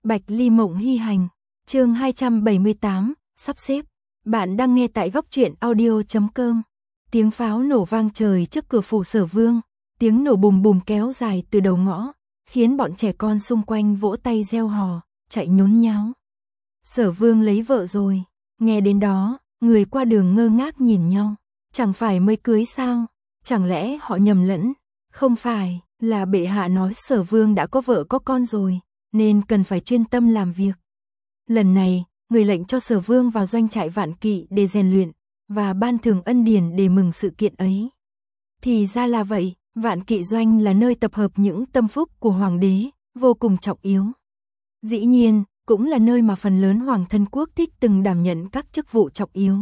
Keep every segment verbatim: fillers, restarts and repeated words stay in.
Bạch Ly Mộng Hy Hành, chương hai trăm bảy mươi tám, sắp xếp. Bạn đang nghe tại góc truyện audio chấm com. Tiếng pháo nổ vang trời trước cửa phủ Sở Vương, tiếng nổ bùm bùm kéo dài từ đầu ngõ, khiến bọn trẻ con xung quanh vỗ tay reo hò, chạy nhốn nháo. Sở Vương lấy vợ rồi, nghe đến đó, người qua đường ngơ ngác nhìn nhau, chẳng phải mới cưới sao, chẳng lẽ họ nhầm lẫn, không phải, là bệ hạ nói Sở Vương đã có vợ có con rồi, nên cần phải chuyên tâm làm việc. Lần này, người lệnh cho Sở Vương vào doanh trại Vạn Kỵ để rèn luyện, và ban thưởng ân điển để mừng sự kiện ấy. Thì ra là vậy, Vạn Kỵ doanh là nơi tập hợp những tâm phúc của hoàng đế, vô cùng trọng yếu. Dĩ nhiên, cũng là nơi mà phần lớn hoàng thân quốc thích từng đảm nhận các chức vụ trọng yếu.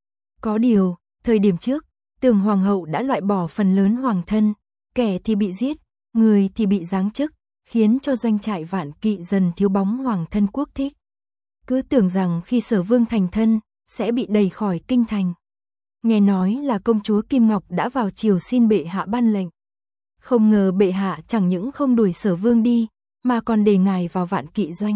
Có điều, thời điểm trước, Tường Hoàng hậu đã loại bỏ phần lớn hoàng thân, kẻ thì bị giết, người thì bị giáng chức, khiến cho doanh trại Vạn Kỵ dần thiếu bóng hoàng thân quốc thích. Cứ tưởng rằng khi Sở Vương thành thân, sẽ bị đẩy khỏi kinh thành. Nghe nói là công chúa Kim Ngọc đã vào triều xin bệ hạ ban lệnh. Không ngờ bệ hạ chẳng những không đuổi Sở Vương đi, mà còn để ngài vào Vạn Kỵ doanh.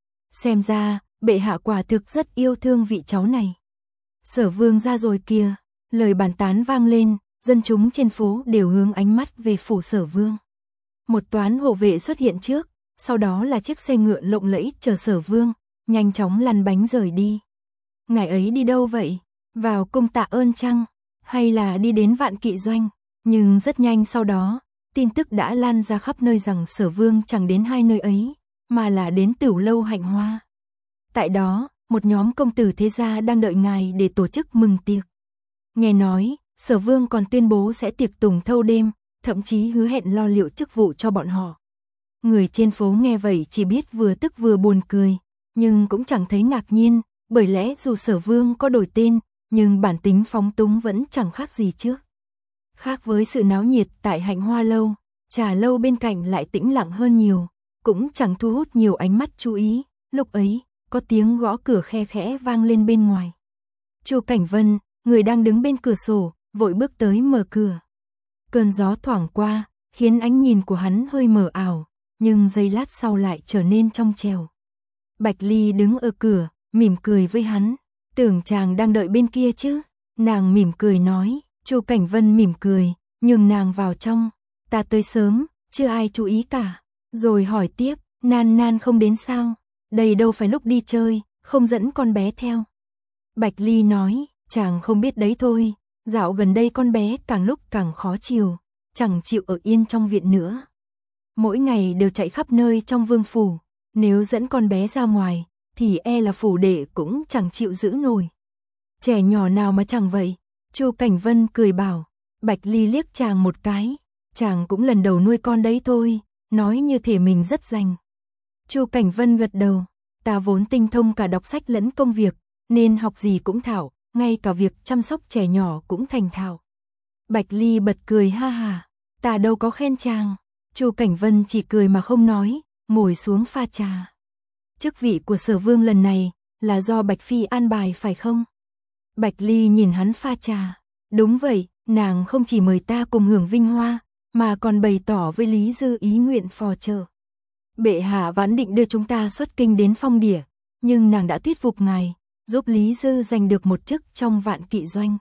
Xem ra, bệ hạ quả thực rất yêu thương vị cháu này. Sở Vương ra rồi kìa, lời bàn tán vang lên, dân chúng trên phố đều hướng ánh mắt về phủ Sở Vương. Một toán hộ vệ xuất hiện trước, sau đó là chiếc xe ngựa lộng lẫy chờ Sở Vương, nhanh chóng lăn bánh rời đi. Ngài ấy đi đâu vậy? Vào cung tạ ơn chăng? Hay là đi đến Vạn Kỵ doanh? Nhưng rất nhanh sau đó, tin tức đã lan ra khắp nơi rằng Sở Vương chẳng đến hai nơi ấy, mà là đến Tửu Lâu Hạnh Hoa. Tại đó, một nhóm công tử thế gia đang đợi ngài để tổ chức mừng tiệc. Nghe nói, Sở Vương còn tuyên bố sẽ tiệc tùng thâu đêm, thậm chí hứa hẹn lo liệu chức vụ cho bọn họ. Người trên phố nghe vậy chỉ biết vừa tức vừa buồn cười, nhưng cũng chẳng thấy ngạc nhiên, bởi lẽ dù Sở Vương có đổi tên, nhưng bản tính phóng túng vẫn chẳng khác gì trước. Khác với sự náo nhiệt tại Hạnh Hoa lâu, trà lâu bên cạnh lại tĩnh lặng hơn nhiều, cũng chẳng thu hút nhiều ánh mắt chú ý. Lúc ấy, có tiếng gõ cửa khe khẽ vang lên bên ngoài. Chu Cảnh Vân, người đang đứng bên cửa sổ, vội bước tới mở cửa. Cơn gió thoảng qua, khiến ánh nhìn của hắn hơi mờ ảo, nhưng giây lát sau lại trở nên trong trẻo. Bạch Ly đứng ở cửa, mỉm cười với hắn. Tưởng chàng đang đợi bên kia chứ? Nàng mỉm cười nói. Chu Cảnh Vân mỉm cười, nhường nàng vào trong. Ta tới sớm, chưa ai chú ý cả. Rồi hỏi tiếp, Nan Nan không đến sao? Đây đâu phải lúc đi chơi, không dẫn con bé theo. Bạch Ly nói, chàng không biết đấy thôi. Dạo gần đây con bé càng lúc càng khó chịu, chẳng chịu ở yên trong viện nữa. Mỗi ngày đều chạy khắp nơi trong vương phủ, nếu dẫn con bé ra ngoài, thì e là phủ đệ cũng chẳng chịu giữ nổi. Trẻ nhỏ nào mà chẳng vậy. Chu Cảnh Vân cười bảo. Bạch Ly liếc chàng một cái, chàng cũng lần đầu nuôi con đấy thôi, nói như thể mình rất rành. Chu Cảnh Vân gật đầu, ta vốn tinh thông cả đọc sách lẫn công việc, nên học gì cũng thạo, ngay cả việc chăm sóc trẻ nhỏ cũng thành thạo. Bạch Ly bật cười ha ha, ta đâu có khen chàng. Chu Cảnh Vân chỉ cười mà không nói, ngồi xuống pha trà. Chức vị của Sở Vương lần này là do Bạch Phi an bài phải không? Bạch Ly nhìn hắn pha trà. Đúng vậy, nàng không chỉ mời ta cùng hưởng vinh hoa, mà còn bày tỏ với Lý Dư ý nguyện phò trợ. Bệ hạ vốn định đưa chúng ta xuất kinh đến Phong Đỉa, nhưng nàng đã thuyết phục ngài, giúp Lý Dư giành được một chức trong Vạn Kỵ doanh.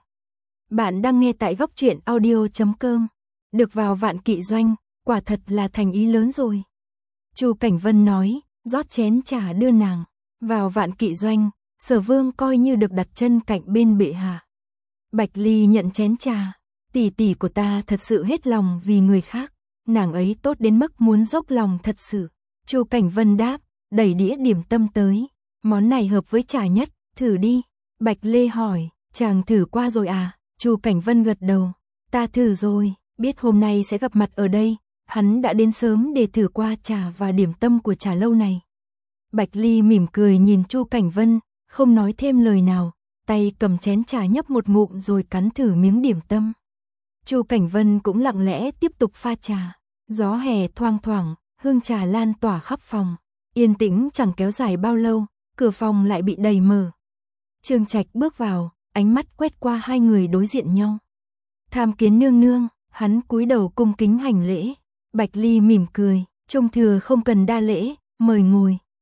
Bạn đang nghe tại góc truyện audio chấm com. Được vào Vạn Kỵ doanh, quả thật là thành ý lớn rồi. Chu Cảnh Vân nói, rót chén trà đưa nàng. Vào Vạn Kỵ doanh, Sở Vương coi như được đặt chân cạnh bên bệ hạ. Bạch Ly nhận chén trà. Tỷ tỷ của ta thật sự hết lòng vì người khác. Nàng ấy tốt đến mức muốn dốc lòng thật sự. Chu Cảnh Vân đáp, đẩy đĩa điểm tâm tới. Món này hợp với trà nhất, thử đi. Bạch Lê hỏi, chàng thử qua rồi à? Chu Cảnh Vân gật đầu, ta thử rồi, biết hôm nay sẽ gặp mặt ở đây. Hắn đã đến sớm để thử qua trà và điểm tâm của trà lâu này. Bạch Ly mỉm cười nhìn Chu Cảnh Vân, không nói thêm lời nào, tay cầm chén trà nhấp một ngụm rồi cắn thử miếng điểm tâm. Chu Cảnh Vân cũng lặng lẽ tiếp tục pha trà. Gió hè thoang thoảng, hương trà lan tỏa khắp phòng. Yên tĩnh chẳng kéo dài bao lâu, cửa phòng lại bị đẩy mở. Trương Trạch bước vào, ánh mắt quét qua hai người đối diện nhau. Tham kiến nương nương, hắn cúi đầu cung kính hành lễ. Bạch Ly mỉm cười, Trung thừa không cần đa lễ, mời ngồi.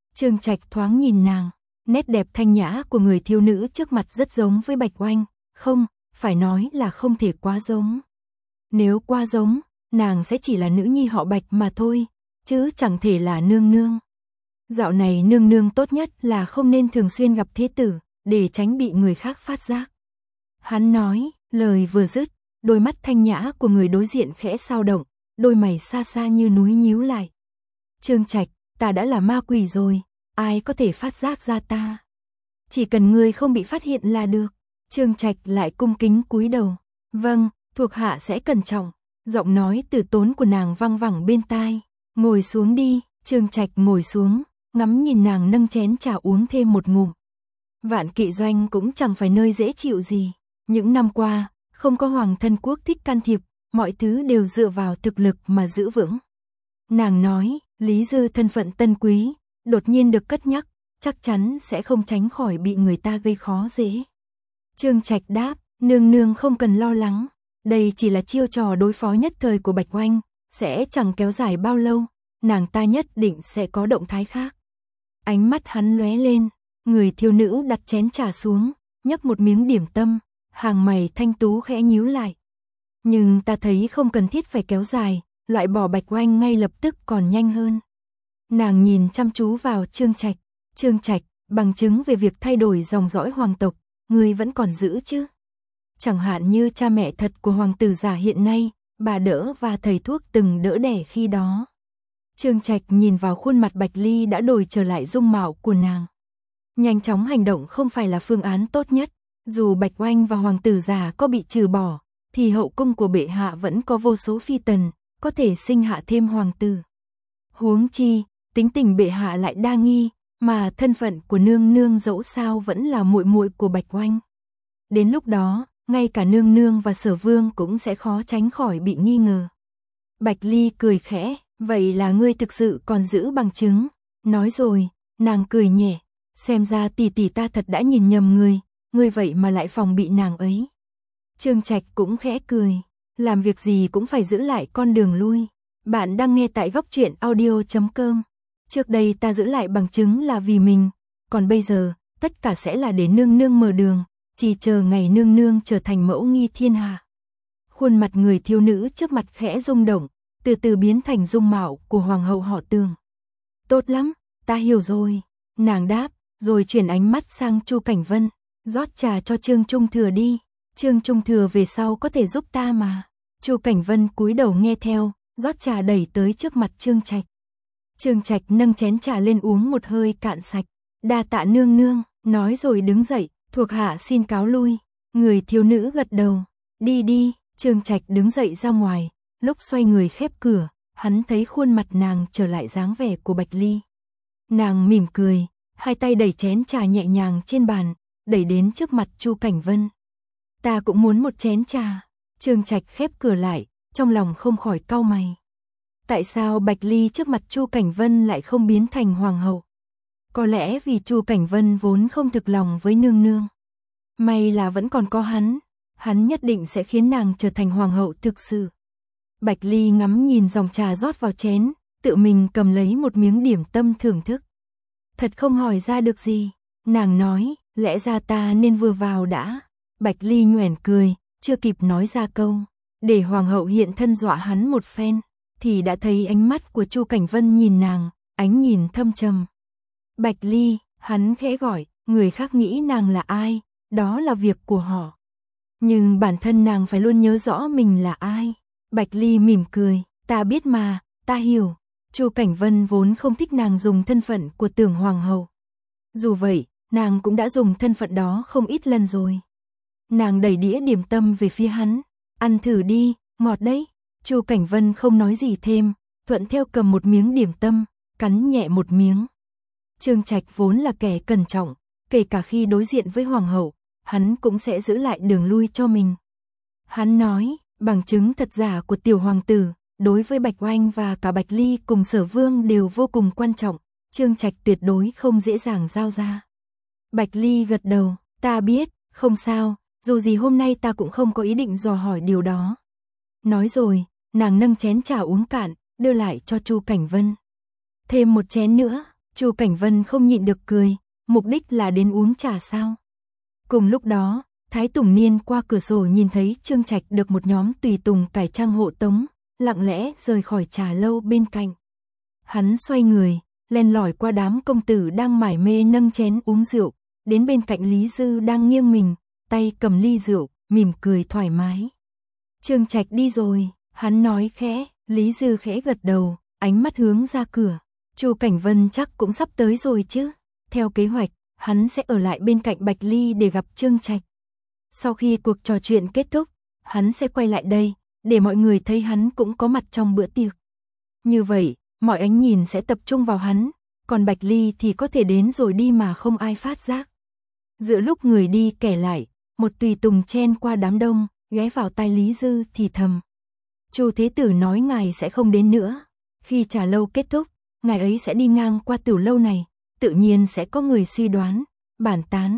Trương Trạch thoáng nhìn nàng, nét đẹp thanh nhã của người thiếu nữ trước mặt rất giống với Bạch Oanh, không, phải nói là không thể quá giống. Nếu quá giống, nàng sẽ chỉ là nữ nhi họ Bạch mà thôi, chứ chẳng thể là nương nương. Dạo này nương nương tốt nhất là không nên thường xuyên gặp thế tử, để tránh bị người khác phát giác. Hắn nói, lời vừa dứt, đôi mắt thanh nhã của người đối diện khẽ sao động, đôi mày xa xa như núi nhíu lại. Trương Trạch, ta đã là ma quỷ rồi, ai có thể phát giác ra ta? Chỉ cần ngươi không bị phát hiện là được. Trương Trạch lại cung kính cúi đầu. Vâng, thuộc hạ sẽ cẩn trọng. Giọng nói từ tốn của nàng vang vẳng bên tai. Ngồi xuống đi. Trương Trạch ngồi xuống, ngắm nhìn nàng nâng chén trà uống thêm một ngụm. Vạn Kỵ Doanh cũng chẳng phải nơi dễ chịu gì. Những năm qua, không có hoàng thân quốc thích can thiệp, mọi thứ đều dựa vào thực lực mà giữ vững. Nàng nói, Lý Dư thân phận tân quý, đột nhiên được cất nhắc, chắc chắn sẽ không tránh khỏi bị người ta gây khó dễ. Trương Trạch đáp, nương nương không cần lo lắng, đây chỉ là chiêu trò đối phó nhất thời của Bạch Oanh, sẽ chẳng kéo dài bao lâu, nàng ta nhất định sẽ có động thái khác. Ánh mắt hắn lóe lên, người thiếu nữ đặt chén trà xuống, nhấp một miếng điểm tâm, hàng mày thanh tú khẽ nhíu lại. Nhưng ta thấy không cần thiết phải kéo dài, loại bỏ Bạch Oanh ngay lập tức còn nhanh hơn. Nàng nhìn chăm chú vào Trương Trạch. Trương Trạch, bằng chứng về việc thay đổi dòng dõi hoàng tộc, ngươi vẫn còn giữ chứ? Chẳng hạn như cha mẹ thật của hoàng tử giả hiện nay, bà đỡ và thầy thuốc từng đỡ đẻ khi đó. Trương Trạch nhìn vào khuôn mặt Bạch Ly đã đổi trở lại dung mạo của nàng. Nhanh chóng hành động không phải là phương án tốt nhất, dù Bạch Oanh và hoàng tử giả có bị trừ bỏ, thì hậu cung của bệ hạ vẫn có vô số phi tần, có thể sinh hạ thêm hoàng tử. Huống chi, tính tình bệ hạ lại đa nghi, mà thân phận của nương nương dẫu sao vẫn là muội muội của Bạch Oanh. Đến lúc đó, ngay cả nương nương và Sở Vương cũng sẽ khó tránh khỏi bị nghi ngờ. Bạch Ly cười khẽ, vậy là ngươi thực sự còn giữ bằng chứng. Nói rồi, nàng cười nhẹ, xem ra tỷ tỷ ta thật đã nhìn nhầm ngươi, ngươi vậy mà lại phòng bị nàng ấy. Trương Trạch cũng khẽ cười, làm việc gì cũng phải giữ lại con đường lui. Bạn đang nghe tại góc truyện audio chấm com. Trước đây ta giữ lại bằng chứng là vì mình, còn bây giờ, tất cả sẽ là để nương nương mở đường, chỉ chờ ngày nương nương trở thành mẫu nghi thiên hạ. Khuôn mặt người thiếu nữ trước mặt khẽ rung động, từ từ biến thành dung mạo của hoàng hậu họ Tường. Tốt lắm, ta hiểu rồi, nàng đáp, rồi chuyển ánh mắt sang Chu Cảnh Vân, rót trà cho Trương Trung Thừa đi, Trương Trung Thừa về sau có thể giúp ta mà. Chu Cảnh Vân cúi đầu nghe theo, rót trà đẩy tới trước mặt Trương Trạch. Trương Trạch nâng chén trà lên uống một hơi cạn sạch, đa tạ nương nương, nói rồi đứng dậy, thuộc hạ xin cáo lui. Người thiếu nữ gật đầu, đi đi. Trương Trạch đứng dậy ra ngoài, lúc xoay người khép cửa, hắn thấy khuôn mặt nàng trở lại dáng vẻ của Bạch Ly. Nàng mỉm cười, hai tay đẩy chén trà nhẹ nhàng trên bàn, đẩy đến trước mặt Chu Cảnh Vân. Ta cũng muốn một chén trà. Trương Trạch khép cửa lại, trong lòng không khỏi cau mày. Tại sao Bạch Ly trước mặt Chu Cảnh Vân lại không biến thành hoàng hậu? Có lẽ vì Chu Cảnh Vân vốn không thực lòng với nương nương. May là vẫn còn có hắn, hắn nhất định sẽ khiến nàng trở thành hoàng hậu thực sự. Bạch Ly ngắm nhìn dòng trà rót vào chén, tự mình cầm lấy một miếng điểm tâm thưởng thức. Thật không hỏi ra được gì, nàng nói, lẽ ra ta nên vừa vào đã. Bạch Ly nhoẻn cười, chưa kịp nói ra câu, để hoàng hậu hiện thân dọa hắn một phen, thì đã thấy ánh mắt của Chu Cảnh Vân nhìn nàng, ánh nhìn thâm trầm. Bạch Ly, hắn khẽ gọi, người khác nghĩ nàng là ai, đó là việc của họ. Nhưng bản thân nàng phải luôn nhớ rõ mình là ai. Bạch Ly mỉm cười, ta biết mà, ta hiểu. Chu Cảnh Vân vốn không thích nàng dùng thân phận của Tưởng hoàng hậu. Dù vậy, nàng cũng đã dùng thân phận đó không ít lần rồi. Nàng đẩy đĩa điểm tâm về phía hắn, ăn thử đi, ngọt đấy. Chu Cảnh Vân không nói gì thêm, thuận theo cầm một miếng điểm tâm, cắn nhẹ một miếng. Trương Trạch vốn là kẻ cẩn trọng, kể cả khi đối diện với hoàng hậu, hắn cũng sẽ giữ lại đường lui cho mình. Hắn nói, bằng chứng thật giả của tiểu hoàng tử, đối với Bạch Oanh và cả Bạch Ly cùng Sở Vương đều vô cùng quan trọng, Trương Trạch tuyệt đối không dễ dàng giao ra. Bạch Ly gật đầu, ta biết, không sao, dù gì hôm nay ta cũng không có ý định dò hỏi điều đó. Nói rồi, nàng nâng chén trà uống cạn, đưa lại cho Chu Cảnh Vân. Thêm một chén nữa. Chu Cảnh Vân không nhịn được cười, mục đích là đến uống trà sao? Cùng lúc đó, Thái Tùng Niên qua cửa sổ nhìn thấy Trương Trạch được một nhóm tùy tùng cải trang hộ tống, lặng lẽ rời khỏi trà lâu bên cạnh. Hắn xoay người, len lỏi qua đám công tử đang mải mê nâng chén uống rượu, đến bên cạnh Lý Dư đang nghiêng mình, tay cầm ly rượu, mỉm cười thoải mái. Trương Trạch đi rồi, hắn nói khẽ, Lý Dư khẽ gật đầu, ánh mắt hướng ra cửa. Chu Cảnh Vân chắc cũng sắp tới rồi chứ. Theo kế hoạch, hắn sẽ ở lại bên cạnh Bạch Ly để gặp Trương Trạch. Sau khi cuộc trò chuyện kết thúc, hắn sẽ quay lại đây, để mọi người thấy hắn cũng có mặt trong bữa tiệc. Như vậy, mọi ánh nhìn sẽ tập trung vào hắn, còn Bạch Ly thì có thể đến rồi đi mà không ai phát giác. Giữa lúc người đi kẻ lại, một tùy tùng chen qua đám đông, ghé vào tai Lý Dư thì thầm. Chu Thế Tử nói ngài sẽ không đến nữa. Khi trà lâu kết thúc, ngài ấy sẽ đi ngang qua tiểu lâu này, tự nhiên sẽ có người suy đoán, bàn tán.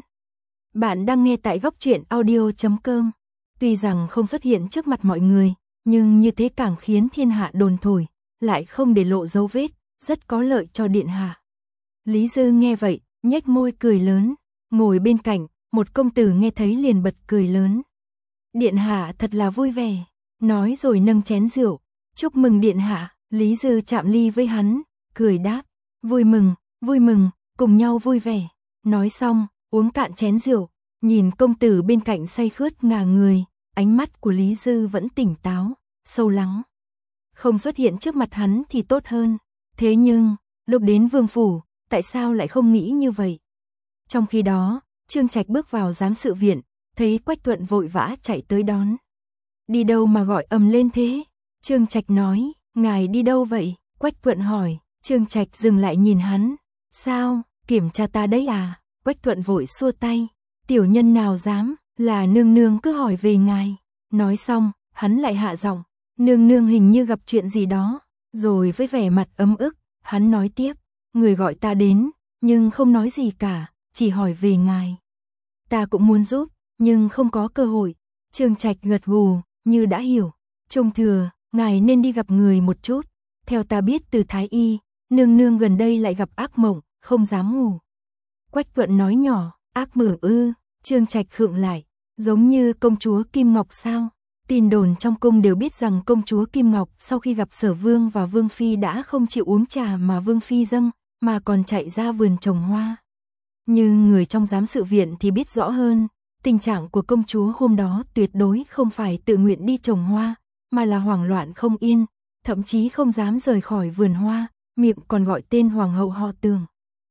Bạn đang nghe tại góc truyện audio chấm com. Tuy rằng không xuất hiện trước mặt mọi người, nhưng như thế càng khiến thiên hạ đồn thổi, lại không để lộ dấu vết, rất có lợi cho điện hạ. Lý Dư nghe vậy, nhếch môi cười lớn, ngồi bên cạnh, một công tử nghe thấy liền bật cười lớn. Điện hạ thật là vui vẻ, nói rồi nâng chén rượu, chúc mừng điện hạ. Lý Dư chạm ly với hắn, cười đáp, vui mừng, vui mừng, cùng nhau vui vẻ. Nói xong, uống cạn chén rượu, nhìn công tử bên cạnh say khướt ngả người, ánh mắt của Lý Dư vẫn tỉnh táo, sâu lắng. Không xuất hiện trước mặt hắn thì tốt hơn, thế nhưng, lúc đến vương phủ, tại sao lại không nghĩ như vậy? Trong khi đó, Trương Trạch bước vào giám sự viện, thấy Quách Thuận vội vã chạy tới đón. Đi đâu mà gọi ầm lên thế? Trương Trạch nói, ngài đi đâu vậy? Quách Thuận hỏi, Trương Trạch dừng lại nhìn hắn. Sao, kiểm tra ta đấy à? Quách Thuận vội xua tay. Tiểu nhân nào dám, là nương nương cứ hỏi về ngài. Nói xong, hắn lại hạ giọng, nương nương hình như gặp chuyện gì đó. Rồi với vẻ mặt ấm ức, hắn nói tiếp, người gọi ta đến, nhưng không nói gì cả, chỉ hỏi về ngài. Ta cũng muốn giúp, nhưng không có cơ hội. Trương Trạch gật gù, như đã hiểu. Trung thừa, ngài nên đi gặp người một chút. Theo ta biết từ Thái Y, nương nương gần đây lại gặp ác mộng, không dám ngủ. Quách Thuận nói nhỏ, ác mộng ư? Trương Trạch khựng lại, giống như công chúa Kim Ngọc sao? Tin đồn trong cung đều biết rằng công chúa Kim Ngọc sau khi gặp Sở Vương và Vương Phi đã không chịu uống trà mà Vương Phi dâng, mà còn chạy ra vườn trồng hoa. Nhưng người trong giám sự viện thì biết rõ hơn, tình trạng của công chúa hôm đó tuyệt đối không phải tự nguyện đi trồng hoa, mà là hoảng loạn không yên, thậm chí không dám rời khỏi vườn hoa, miệng còn gọi tên hoàng hậu họ Tường.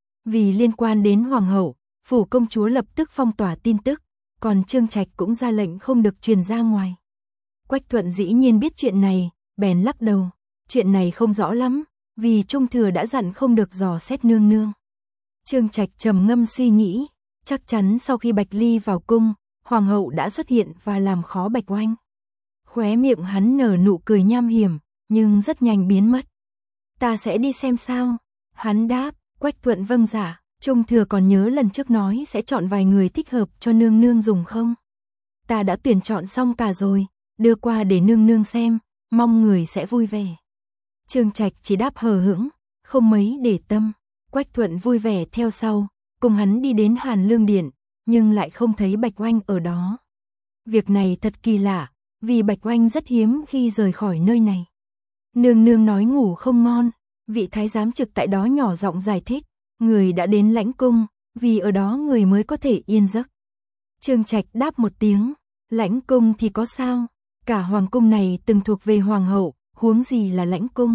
Vì liên quan đến hoàng hậu, phủ công chúa lập tức phong tỏa tin tức, còn Trương Trạch cũng ra lệnh không được truyền ra ngoài. Quách Thuận dĩ nhiên biết chuyện này, bèn lắc đầu, chuyện này không rõ lắm, vì Trung thừa đã dặn không được dò xét nương nương. Trương Trạch trầm ngâm suy nghĩ, chắc chắn sau khi Bạch Ly vào cung, hoàng hậu đã xuất hiện và làm khó Bạch Oanh. Khóe miệng hắn nở nụ cười nham hiểm, nhưng rất nhanh biến mất. Ta sẽ đi xem sao. Hắn đáp, Quách Thuận vâng dạ. Trung thừa còn nhớ lần trước nói sẽ chọn vài người thích hợp cho nương nương dùng không? Ta đã tuyển chọn xong cả rồi, đưa qua để nương nương xem, mong người sẽ vui vẻ. Trương Trạch chỉ đáp hờ hững, không mấy để tâm. Quách Thuận vui vẻ theo sau, cùng hắn đi đến Hàn Lương Điện, nhưng lại không thấy Bạch Oanh ở đó. Việc này thật kỳ lạ, vì Bạch Oanh rất hiếm khi rời khỏi nơi này. Nương nương nói ngủ không ngon, vị thái giám trực tại đó nhỏ giọng giải thích, người đã đến lãnh cung, vì ở đó người mới có thể yên giấc. Trương Trạch đáp một tiếng, lãnh cung thì có sao, cả hoàng cung này từng thuộc về hoàng hậu, huống gì là lãnh cung.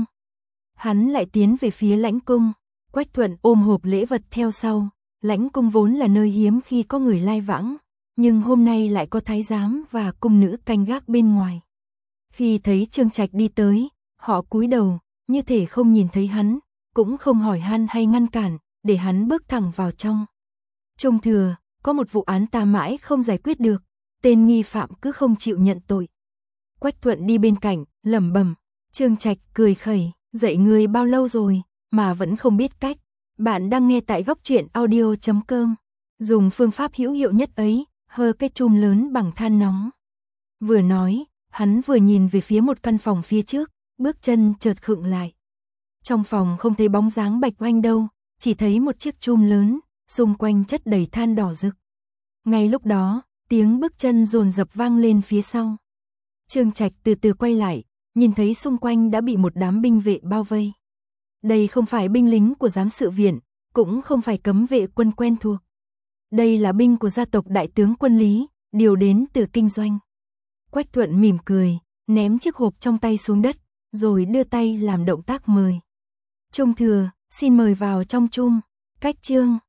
Hắn lại tiến về phía lãnh cung, Quách Thuận ôm hộp lễ vật theo sau, lãnh cung vốn là nơi hiếm khi có người lai vãng, nhưng hôm nay lại có thái giám và cung nữ canh gác bên ngoài. Khi thấy Trương Trạch đi tới, họ cúi đầu, như thể không nhìn thấy hắn, cũng không hỏi han hay ngăn cản, để hắn bước thẳng vào trong. Trung thừa, có một vụ án ta mãi không giải quyết được, tên nghi phạm cứ không chịu nhận tội. Quách Thuận đi bên cạnh, lẩm bẩm. Trương Trạch cười khẩy, dạy người bao lâu rồi, mà vẫn không biết cách. Bạn đang nghe tại góc truyện audio chấm com. Dùng phương pháp hữu hiệu nhất ấy, hơ cái chum lớn bằng than nóng. Vừa nói, hắn vừa nhìn về phía một căn phòng phía trước, bước chân chợt khựng lại. Trong phòng không thấy bóng dáng Bạch Oanh đâu, chỉ thấy một chiếc chum lớn, xung quanh chất đầy than đỏ rực. Ngay lúc đó, tiếng bước chân dồn dập vang lên phía sau. Trương Trạch từ từ quay lại, nhìn thấy xung quanh đã bị một đám binh vệ bao vây. Đây không phải binh lính của giám sự viện, cũng không phải cấm vệ quân quen thuộc. Đây là binh của gia tộc đại tướng quân Lý, điều đến từ kinh doanh. Quách Thuận mỉm cười, ném chiếc hộp trong tay xuống đất, rồi đưa tay làm động tác mời. Trung thừa, xin mời vào trong chum. Cách chương